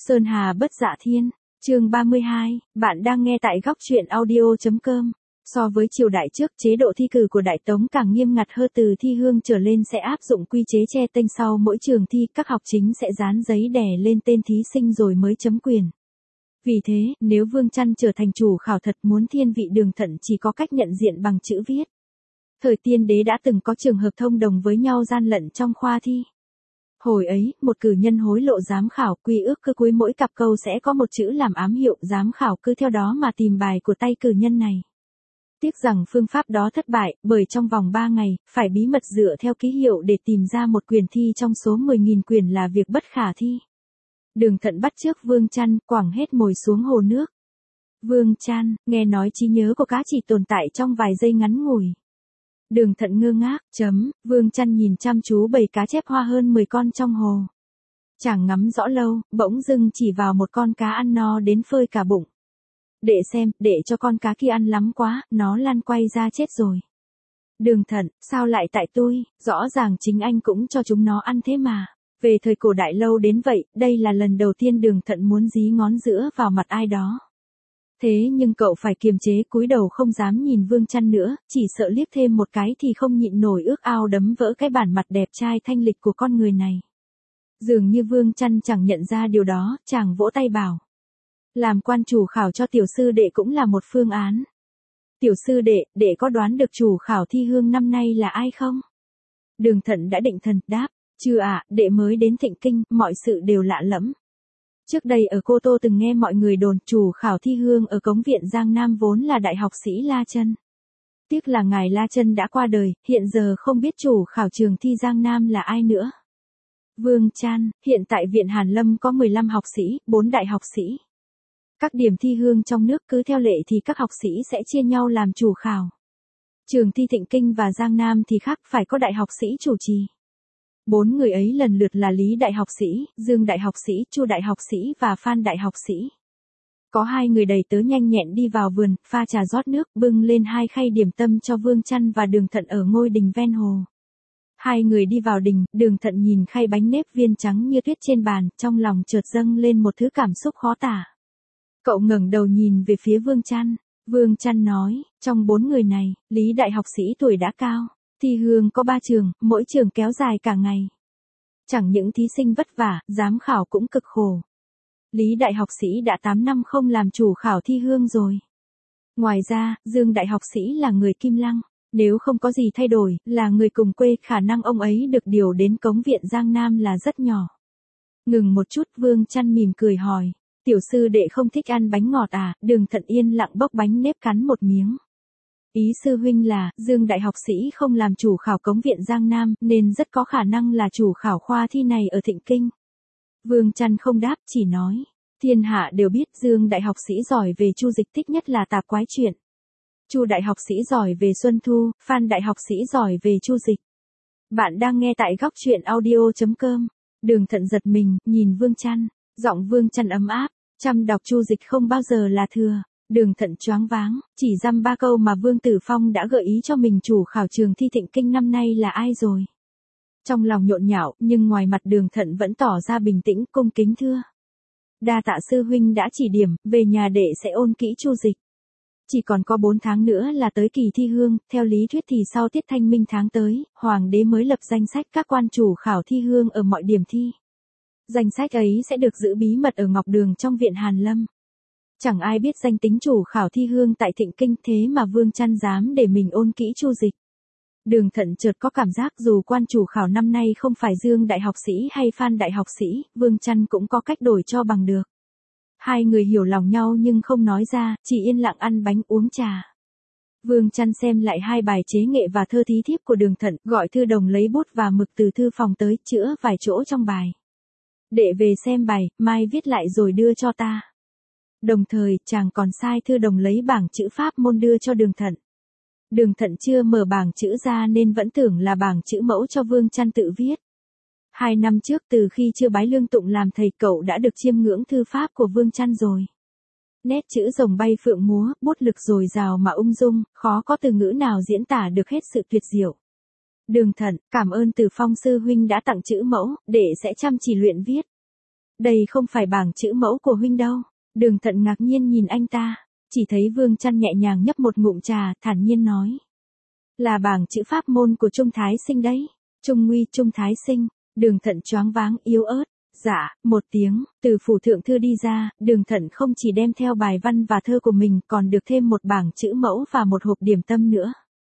Sơn Hà bất dạ thiên, chương 32, bạn đang nghe tại góc truyện audio.com. So với triều đại trước, chế độ thi cử của Đại Tống càng nghiêm ngặt hơn, từ thi hương trở lên sẽ áp dụng quy chế che tên, sau mỗi trường thi các học chính sẽ dán giấy đè lên tên thí sinh rồi mới chấm quyền. Vì thế, nếu Vương Chăn trở thành chủ khảo thật, muốn thiên vị Đường Thận chỉ có cách nhận diện bằng chữ viết. Thời tiên đế đã từng có trường hợp thông đồng với nhau gian lận trong khoa thi. Hồi ấy, một cử nhân hối lộ giám khảo, quy ước cứ cuối mỗi cặp câu sẽ có một chữ làm ám hiệu, giám khảo cứ theo đó mà tìm bài của tay cử nhân này. Tiếc rằng phương pháp đó thất bại, bởi trong vòng 3 ngày, phải bí mật dựa theo ký hiệu để tìm ra một quyền thi trong số 10.000 quyền là việc bất khả thi. Đường Thận bắt chước Vương Chăn, quẳng hết mồi xuống hồ nước. Vương Chăn, nghe nói trí nhớ của cá chỉ tồn tại trong vài giây ngắn ngủi. Đường Thận ngơ ngác, Vương Chăn nhìn chăm chú bầy cá chép hoa hơn 10 con trong hồ. Chàng ngắm rõ lâu, bỗng dưng chỉ vào một con cá ăn no đến phơi cả bụng. Để xem, để cho con cá kia ăn lắm quá, nó lăn quay ra chết rồi. Đường Thận, sao lại tại tôi, rõ ràng chính anh cũng cho chúng nó ăn thế mà. Về thời cổ đại lâu đến vậy, đây là lần đầu tiên Đường Thận muốn dí ngón giữa vào mặt ai đó. Thế nhưng cậu phải kiềm chế, cúi đầu không dám nhìn Vương Chăn nữa, chỉ sợ liếc thêm một cái thì không nhịn nổi ước ao đấm vỡ cái bản mặt đẹp trai thanh lịch của con người này. Dường như Vương Chăn chẳng nhận ra điều đó, chàng vỗ tay bảo. Làm quan chủ khảo cho tiểu sư đệ cũng là một phương án. Tiểu sư đệ có đoán được chủ khảo thi hương năm nay là ai không? Đường Thận đã định thần, đáp, chưa ạ, đệ mới đến Thịnh Kinh, mọi sự đều lạ lẫm. Trước đây ở Cô Tô từng nghe mọi người đồn chủ khảo thi hương ở Cống Viện Giang Nam vốn là đại học sĩ La Chân. Tiếc là ngài La Chân đã qua đời, hiện giờ không biết chủ khảo trường thi Giang Nam là ai nữa. Vương Chăn, hiện tại Viện Hàn Lâm có 15 học sĩ, 4 đại học sĩ. Các điểm thi hương trong nước cứ theo lệ thì các học sĩ sẽ chia nhau làm chủ khảo. Trường thi Thịnh Kinh và Giang Nam thì khác, phải có đại học sĩ chủ trì. 4 người ấy lần lượt là Lý đại học sĩ, Dương đại học sĩ, Chu đại học sĩ và Phan đại học sĩ. Có 2 người đầy tớ nhanh nhẹn đi vào vườn, pha trà rót nước, bưng lên 2 khay điểm tâm cho Vương Chăn và Đường Thận ở ngôi đình ven hồ. 2 người đi vào đình, Đường Thận nhìn khay bánh nếp viên trắng như tuyết trên bàn, trong lòng chợt dâng lên một thứ cảm xúc khó tả. Cậu ngẩng đầu nhìn về phía Vương Chăn. Vương Chăn nói, trong 4 người này, Lý đại học sĩ tuổi đã cao. Thi hương có 3 trường, mỗi trường kéo dài cả ngày. Chẳng những thí sinh vất vả, giám khảo cũng cực khổ. Lý đại học sĩ đã 8 năm không làm chủ khảo thi hương rồi. Ngoài ra, Dương đại học sĩ là người Kim Lăng. Nếu không có gì thay đổi, là người cùng quê, khả năng ông ấy được điều đến Cống Viện Giang Nam là rất nhỏ. Ngừng một chút, Vương Chăn mỉm cười hỏi. Tiểu sư đệ không thích ăn bánh ngọt à? Đường Thận yên lặng bốc bánh nếp cắn một miếng. Ý sư huynh là, Dương đại học sĩ không làm chủ khảo Cống Viện Giang Nam, nên rất có khả năng là chủ khảo khoa thi này ở Thịnh Kinh. Vương Chăn không đáp, chỉ nói. Thiên hạ đều biết Dương đại học sĩ giỏi về Chu Dịch, thích nhất là tạp quái chuyện. Chu đại học sĩ giỏi về Xuân Thu, Phan đại học sĩ giỏi về Chu Dịch. Bạn đang nghe tại góc truyện audio.com. Đường Thận giật mình, nhìn Vương Chăn. Giọng Vương Chăn ấm áp, chăm đọc Chu Dịch không bao giờ là thừa. Đường Thận choáng váng, chỉ dăm 3 câu mà Vương Tử Phong đã gợi ý cho mình chủ khảo trường thi Thịnh Kinh năm nay là ai rồi. Trong lòng nhộn nhạo, nhưng ngoài mặt Đường Thận vẫn tỏ ra bình tĩnh, cung kính thưa. Đa tạ sư huynh đã chỉ điểm, về nhà đệ sẽ ôn kỹ Chu Dịch. Chỉ còn có 4 tháng nữa là tới kỳ thi hương, theo lý thuyết thì sau tiết thanh minh tháng tới, Hoàng đế mới lập danh sách các quan chủ khảo thi hương ở mọi điểm thi. Danh sách ấy sẽ được giữ bí mật ở Ngọc Đường trong Viện Hàn Lâm. Chẳng ai biết danh tính chủ khảo thi hương tại Thịnh Kinh, thế mà Vương Chăn dám để mình ôn kỹ Chu Dịch. Đường Thận chợt có cảm giác dù quan chủ khảo năm nay không phải Dương đại học sĩ hay Phan đại học sĩ, Vương Chăn cũng có cách đổi cho bằng được. 2 người hiểu lòng nhau nhưng không nói ra, chỉ yên lặng ăn bánh uống trà. Vương Chăn xem lại 2 bài chế nghệ và thơ thí thiếp của Đường Thận, gọi thư đồng lấy bút và mực từ thư phòng tới, chữa vài chỗ trong bài. Đệ về xem bài, mai viết lại rồi đưa cho ta. Đồng thời, chàng còn sai thư đồng lấy bảng chữ pháp môn đưa cho Đường Thận. Đường Thận chưa mở bảng chữ ra nên vẫn tưởng là bảng chữ mẫu cho Vương Chăn tự viết. 2 năm trước, từ khi chưa bái Lương Tụng làm thầy, cậu đã được chiêm ngưỡng thư pháp của Vương Chăn rồi. Nét chữ rồng bay phượng múa, bút lực dồi dào mà ung dung, khó có từ ngữ nào diễn tả được hết sự tuyệt diệu. Đường Thận, cảm ơn Từ Phong sư huynh đã tặng chữ mẫu, để sẽ chăm chỉ luyện viết. Đây không phải bảng chữ mẫu của huynh đâu. Đường Thận ngạc nhiên nhìn anh ta, chỉ thấy Vương Chăn nhẹ nhàng nhấp một ngụm trà, thản nhiên nói. Là bảng chữ pháp môn của Trung Thái Sinh đấy. Trung Nguy Trung Thái Sinh. Đường Thận choáng váng yếu ớt. Dạ, một tiếng, từ phủ thượng thư đi ra, Đường Thận không chỉ đem theo bài văn và thơ của mình còn được thêm một bảng chữ mẫu và một hộp điểm tâm nữa.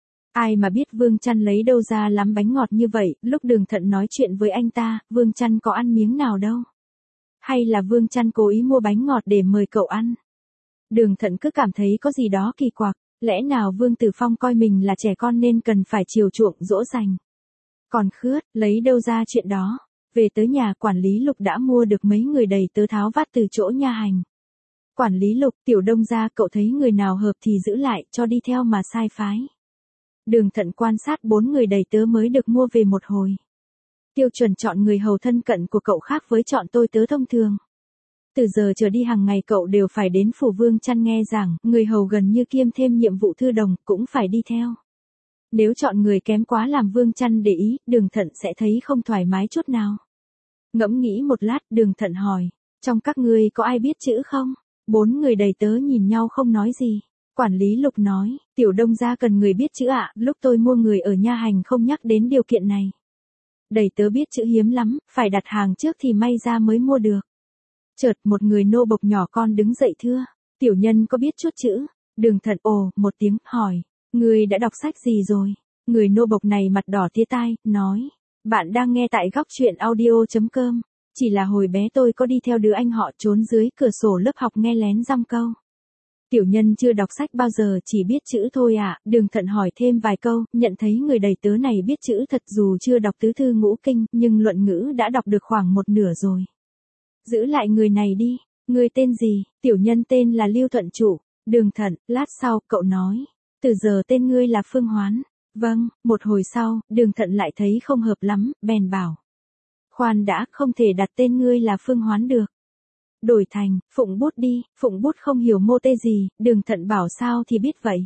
Ai mà biết Vương Chăn lấy đâu ra lắm bánh ngọt như vậy, lúc Đường Thận nói chuyện với anh ta, Vương Chăn có ăn miếng nào đâu. Hay là Vương Chăn cố ý mua bánh ngọt để mời cậu ăn? Đường Thận cứ cảm thấy có gì đó kỳ quặc, lẽ nào Vương Tử Phong coi mình là trẻ con nên cần phải chiều chuộng dỗ dành. Còn khướt, lấy đâu ra chuyện đó? Về tới nhà quản lý Lục đã mua được mấy người đầy tớ tháo vát từ chỗ nha hành. Quản lý Lục, Tiểu Đông gia cậu thấy người nào hợp thì giữ lại, cho đi theo mà sai phái. Đường Thận quan sát 4 người đầy tớ mới được mua về một hồi. Tiêu chuẩn chọn người hầu thân cận của cậu khác với chọn tôi tớ thông thường. Từ giờ trở đi hàng ngày cậu đều phải đến phủ Vương Chăn nghe giảng, người hầu gần như kiêm thêm nhiệm vụ thư đồng, cũng phải đi theo. Nếu chọn người kém quá làm Vương Chăn để ý, Đường Thận sẽ thấy không thoải mái chút nào. Ngẫm nghĩ một lát, Đường Thận hỏi, trong các ngươi có ai biết chữ không? 4 người đầy tớ nhìn nhau không nói gì. Quản lý Lục nói, Tiểu Đông gia cần người biết chữ ạ, lúc tôi mua người ở nha hành không nhắc đến điều kiện này. Đầy tớ biết chữ hiếm lắm, phải đặt hàng trước thì may ra mới mua được. Chợt một người nô bộc nhỏ con đứng dậy thưa, tiểu nhân có biết chút chữ. Đường Thận ồ một tiếng, hỏi, người đã đọc sách gì rồi? Người nô bộc này mặt đỏ tía tai, nói, bạn đang nghe tại góc truyện audio.com. Chỉ là hồi bé tôi có đi theo đứa anh họ trốn dưới cửa sổ lớp học nghe lén dăm câu. Tiểu nhân chưa đọc sách bao giờ, chỉ biết chữ thôi ạ. Đường Thận hỏi thêm vài câu, nhận thấy người đầy tớ này biết chữ thật dù chưa đọc tứ thư ngũ kinh, nhưng luận ngữ đã đọc được khoảng một nửa rồi. Giữ lại người này đi. Người tên gì? Tiểu nhân tên là Lưu Thuận Trụ. Đường Thận, lát sau, cậu nói. Từ giờ tên ngươi là Phương Hoán. Vâng, một hồi sau, Đường Thận lại thấy không hợp lắm, bèn bảo. Khoan đã, không thể đặt tên ngươi là Phương Hoán được. Đổi thành, Phụng Bút đi. Phụng Bút không hiểu mô tê gì, Đường Thận bảo sao thì biết vậy.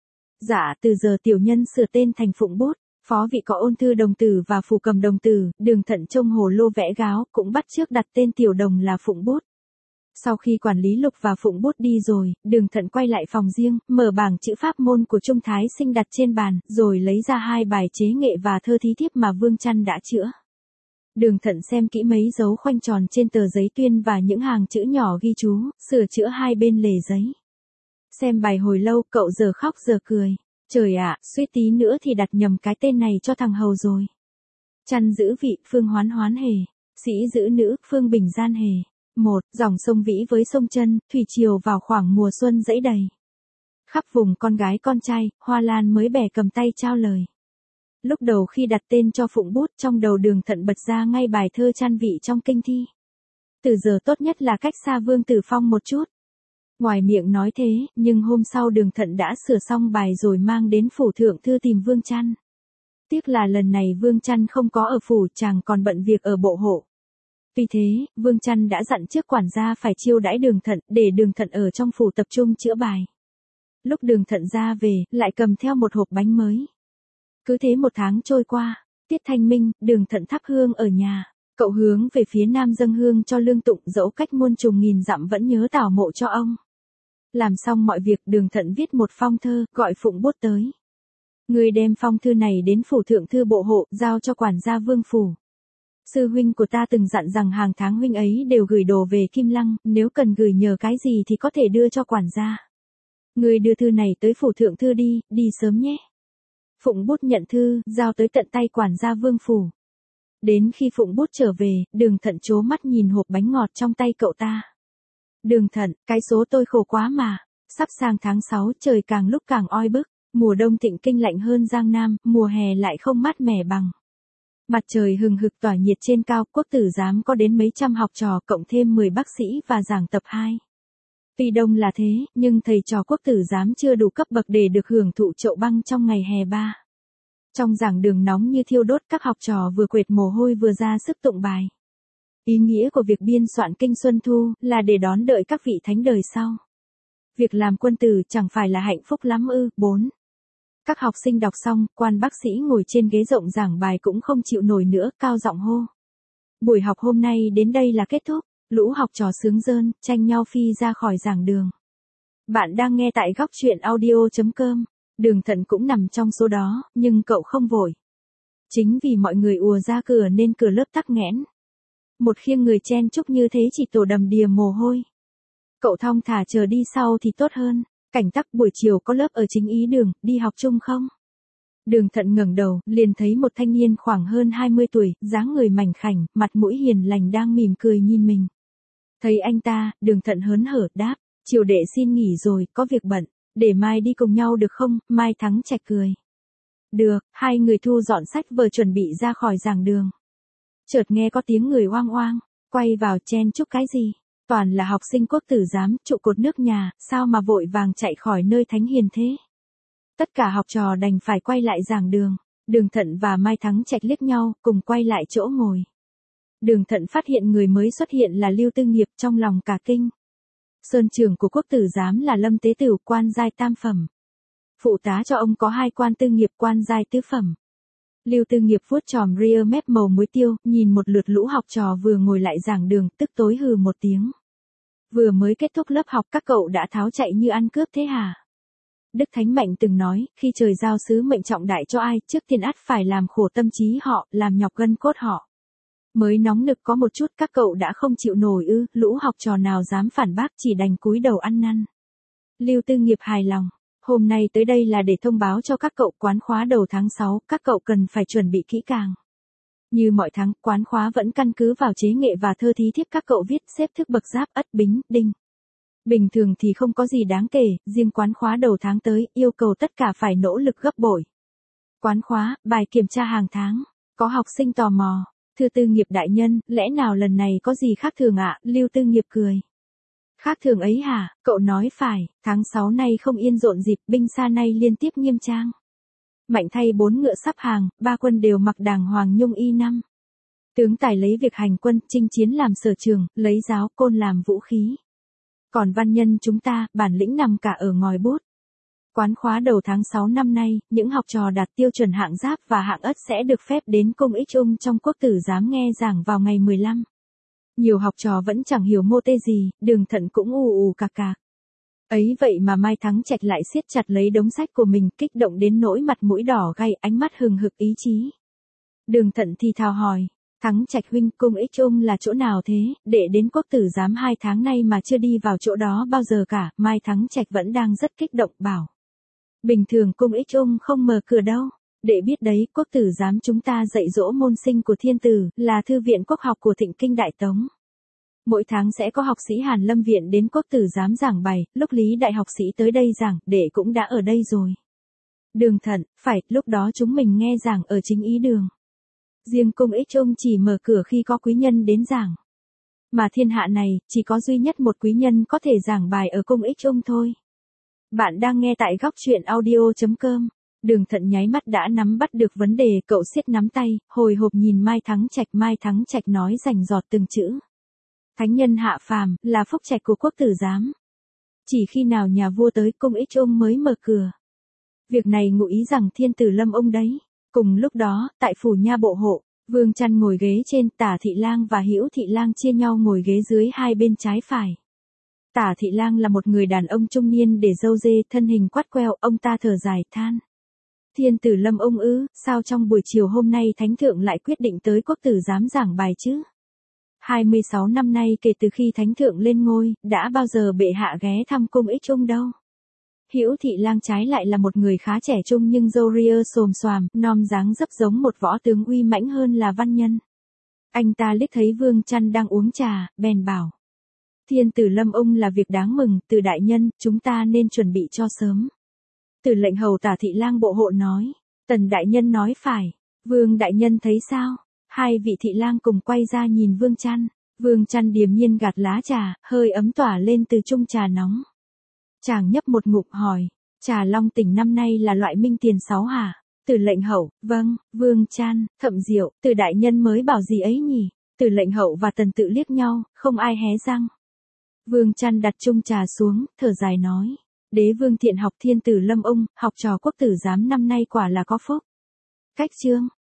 Dạ, từ giờ tiểu nhân sửa tên thành Phụng Bút. Phó vị có Ôn Thư Đồng Tử và Phủ Cầm Đồng Tử, Đường Thận trông hồ lô vẽ gáo, cũng bắt chước đặt tên tiểu đồng là Phụng Bút. Sau khi quản lý Lục và Phụng Bút đi rồi, Đường Thận quay lại phòng riêng, mở bảng chữ pháp môn của Trung Thái Sinh đặt trên bàn, rồi lấy ra 2 bài chế nghệ và thơ thí thiếp mà Vương Chăn đã chữa. Đường Thận xem kỹ mấy dấu khoanh tròn trên tờ giấy tuyên và những hàng chữ nhỏ ghi chú, sửa chữa 2 bên lề giấy. Xem bài hồi lâu, cậu giờ khóc giờ cười. Trời ạ, suýt tí nữa thì đặt nhầm cái tên này cho thằng hầu rồi. Chăn giữ vị, Phương Hoán Hoán hề. Sĩ giữ nữ, Phương Bình Gian hề. Dòng sông Vĩ với sông Chân, thủy triều vào khoảng mùa xuân dẫy đầy. Khắp vùng con gái con trai, Hoa Lan mới bẻ cầm tay trao lời. Lúc đầu khi đặt tên cho Phụng Bút, trong đầu Đường Thận bật ra ngay bài thơ Chăn vị trong kinh thi. Từ giờ tốt nhất là cách xa Vương Tử Phong một chút. Ngoài miệng nói thế, nhưng hôm sau Đường Thận đã sửa xong bài rồi mang đến phủ thượng thư tìm Vương Chăn. Tiếc là lần này Vương Chăn không có ở phủ, chàng còn bận việc ở bộ hộ. Vì thế, Vương Chăn đã dặn trước quản gia phải chiêu đãi Đường Thận, để Đường Thận ở trong phủ tập trung chữa bài. Lúc Đường Thận ra về, lại cầm theo một hộp bánh mới. Cứ thế 1 tháng trôi qua, tiết thanh minh, Đường Thận thắp hương ở nhà. Cậu hướng về phía nam dâng hương cho Lương Tụng, dẫu cách muôn trùng nghìn dặm vẫn nhớ tảo mộ cho ông. Làm xong mọi việc, Đường Thận viết một phong thơ, gọi Phụng Bút tới. Người đem phong thư này đến phủ thượng thư bộ hộ, giao cho quản gia Vương phủ. Sư huynh của ta từng dặn rằng hàng tháng huynh ấy đều gửi đồ về Kim Lăng, nếu cần gửi nhờ cái gì thì có thể đưa cho quản gia. Người đưa thư này tới phủ thượng thư đi, đi sớm nhé. Phụng Bút nhận thư, giao tới tận tay quản gia Vương phủ. Đến khi Phụng Bút trở về, Đường Thận trố mắt nhìn hộp bánh ngọt trong tay cậu ta. Đường Thận, cái số tôi khổ quá mà. Sắp sang tháng 6, trời càng lúc càng oi bức. Mùa đông Thịnh Kinh lạnh hơn Giang Nam, mùa hè lại không mát mẻ bằng. Mặt trời hừng hực tỏa nhiệt trên cao, quốc tử giám có đến mấy trăm học trò, cộng thêm 10 bác sĩ và giảng tập 2. Tuy đông là thế, nhưng thầy trò quốc tử giám chưa đủ cấp bậc để được hưởng thụ chậu băng trong ngày hè 3. Trong giảng đường nóng như thiêu đốt, các học trò vừa quệt mồ hôi vừa ra sức tụng bài. Ý nghĩa của việc biên soạn Kinh Xuân Thu là để đón đợi các vị thánh đời sau. Việc làm quân tử chẳng phải là hạnh phúc lắm ư? 4. Các học sinh đọc xong, quan bác sĩ ngồi trên ghế rộng giảng bài cũng không chịu nổi nữa, cao giọng hô. Buổi học hôm nay đến đây là kết thúc. lũ học trò sướng rơn, tranh nhau phi ra khỏi giảng đường. Bạn đang nghe tại góc truyện audio.com. Đường Thận cũng nằm trong số đó, nhưng cậu không vội. Chính vì mọi người ùa ra cửa nên cửa lớp tắc nghẽn. Một khiêng người chen chúc như thế chỉ tổ đầm đìa mồ hôi. Cậu thong thả chờ đi sau thì tốt hơn. Cảnh tắc buổi chiều có lớp ở chính ý đường, đi học chung không? Đường Thận ngẩng đầu, liền thấy một thanh niên khoảng hơn 20 tuổi, dáng người mảnh khảnh, mặt mũi hiền lành đang mỉm cười nhìn mình. Thấy anh ta, Đường Thận hớn hở đáp, chiều đệ xin nghỉ rồi, có việc bận, để mai đi cùng nhau được không? Mai Thắng Trạch cười. Được, hai người thu dọn sách vở chuẩn bị ra khỏi giảng đường. Chợt nghe có tiếng người oang oang, quay vào chen chúc cái gì? Toàn là học sinh Quốc Tử Giám, trụ cột nước nhà, sao mà vội vàng chạy khỏi nơi thánh hiền thế? Tất cả học trò đành phải quay lại giảng đường. Đường Thận và Mai Thắng Trạch liếc nhau, cùng quay lại chỗ ngồi. Đường Thận phát hiện người mới xuất hiện là Lưu Tư Nghiệp, trong lòng cả kinh. Sơn trưởng của Quốc Tử Giám là Lâm Tế Tửu, quan giai tam phẩm. Phụ tá cho ông có 2 quan tư nghiệp, quan giai tứ phẩm. Lưu Tư Nghiệp vuốt chòm ria mép màu muối tiêu, nhìn một lượt lũ học trò vừa ngồi lại giảng đường, tức tối hừ một tiếng. Vừa mới kết thúc lớp học các cậu đã tháo chạy như ăn cướp thế hả? Đức Thánh Mạnh từng nói, khi trời giao sứ mệnh trọng đại cho ai, trước tiên ắt phải làm khổ tâm trí họ, làm nhọc gân cốt họ. Mới nóng nực có một chút các cậu đã không chịu nổi ư, lũ học trò nào dám phản bác, chỉ đành cúi đầu ăn năn. Lưu Tư Nghiệp hài lòng, hôm nay tới đây là để thông báo cho các cậu quán khóa đầu tháng 6, các cậu cần phải chuẩn bị kỹ càng. Như mọi tháng, quán khóa vẫn căn cứ vào chế nghệ và thơ thí thiếp các cậu viết xếp thức bậc giáp ất bính, đinh. Bình thường thì không có gì đáng kể, riêng quán khóa đầu tháng tới, yêu cầu tất cả phải nỗ lực gấp bội. Quán khóa, bài kiểm tra hàng tháng, có học sinh tò mò, thưa Tư Nghiệp đại nhân, lẽ nào lần này có gì khác thường ạ? Lưu Tư Nghiệp cười. Khác thường ấy hả, cậu nói phải, tháng 6 nay không yên rộn dịp, binh xa nay liên tiếp nghiêm trang. Mạnh thay 4 ngựa sắp hàng, 3 quân đều mặc đàng hoàng nhung y năm. Tướng tài lấy việc hành quân, chinh chiến làm sở trường, lấy giáo côn làm vũ khí. Còn văn nhân chúng ta, bản lĩnh nằm cả ở ngòi bút. Quán khóa đầu tháng 6 năm nay, những học trò đạt tiêu chuẩn hạng giáp và hạng ất sẽ được phép đến cung ích trong Quốc Tử Giám nghe giảng vào ngày 15. Nhiều học trò vẫn chẳng hiểu mô tê gì, Đường Thận cũng ù ù cạc cạc. Ấy vậy mà Mai Thắng Trạch lại siết chặt lấy đống sách của mình, kích động đến nỗi mặt mũi đỏ gay, ánh mắt hừng hực ý chí. Đường Thận thì thào hỏi, Thắng Trạch huynh, cung ích là chỗ nào thế, để đến Quốc Tử Giám 2 tháng nay mà chưa đi vào chỗ đó bao giờ cả. Mai Thắng Trạch vẫn đang rất kích động, bảo. Bình thường cung ích không mở cửa đâu. Để biết đấy, Quốc Tử Giám chúng ta dạy dỗ môn sinh của thiên tử, là thư viện quốc học của Thịnh Kinh Đại Tống. Mỗi tháng sẽ có học sĩ Hàn Lâm Viện đến Quốc Tử Giám giảng bài, lúc Lý Đại học sĩ tới đây giảng, đệ cũng đã ở đây rồi. Đường Thận, phải, lúc đó chúng mình nghe giảng ở chính ý đường. Riêng cung ích chỉ mở cửa khi có quý nhân đến giảng. Mà thiên hạ này, chỉ có duy nhất một quý nhân có thể giảng bài ở cung ích thôi. Bạn đang nghe tại góc truyện audio.com. Đường Thận nháy mắt đã nắm bắt được vấn đề, cậu siết nắm tay, hồi hộp nhìn Mai Thắng Trạch. Mai Thắng Trạch nói rành rọt từng chữ. Thánh nhân hạ phàm, là phúc trạch của Quốc Tử Giám. Chỉ khi nào nhà vua tới cung ích mới mở cửa. Việc này ngụ ý rằng thiên tử lâm ông đấy. Cùng lúc đó, tại phủ nha bộ hộ, Vương Chăn ngồi ghế trên, Tả Thị Lang và Hữu Thị Lang chia nhau ngồi ghế dưới hai bên trái phải. Tả Thị Lang là một người đàn ông trung niên để râu dê, thân hình quắt queo, ông ta thở dài than. Thiên tử lâm ông ư, sao trong buổi chiều hôm nay Thánh Thượng lại quyết định tới Quốc Tử Giám giảng bài chứ? 26 năm nay kể từ khi Thánh Thượng lên ngôi, đã bao giờ bệ hạ ghé thăm cung ích đâu? Hữu Thị Lang trái lại là một người khá trẻ trung nhưng râu ria xồm xoàm, nom dáng dấp giống một võ tướng uy mãnh hơn là văn nhân. Anh ta liếc thấy Vương Chăn đang uống trà, bèn bảo. Thiên tử lâm ông là việc đáng mừng, Từ đại nhân, chúng ta nên chuẩn bị cho sớm. Từ lệnh hầu Tả Thị Lang bộ hộ nói. Tần đại nhân nói phải. Vương đại nhân thấy sao? Hai vị thị lang cùng quay ra nhìn Vương Chăn. Vương Chăn điềm nhiên gạt lá trà, hơi ấm tỏa lên từ chung trà nóng. Chàng nhấp một ngụm hỏi, trà Long Tỉnh năm nay là loại minh tiền 6 hả? Từ lệnh hậu, vâng. Vương Chăn, Thậm Diệu, Từ đại nhân mới bảo gì ấy nhỉ? Từ lệnh hậu và Tần Tự liếc nhau, không ai hé răng. Vương Chăn đặt chung trà xuống, thở dài nói, Đế vương thiện học thiên tử lâm ông, học trò Quốc Tử Giám năm nay quả là có phúc. Cách chương,